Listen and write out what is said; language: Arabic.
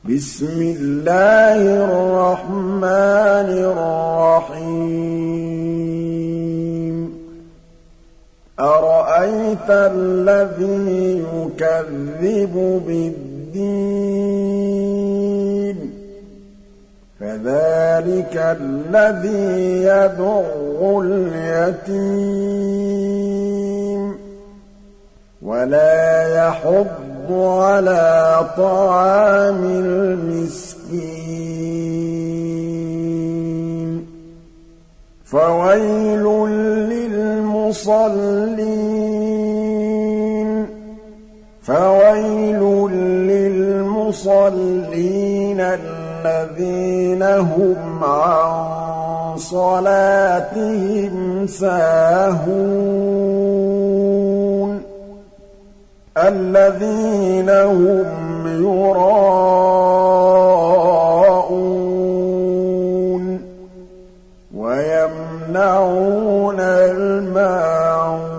بسم الله الرحمن الرحيم أرأيت الذي يكذب بالدين فذلك الذي يدع اليتيم ولا يحض على طعام المسكين فويل للمصلين الذين هم عن صلاتهم ساهون الذين هم يراءون ويمنعون الماعون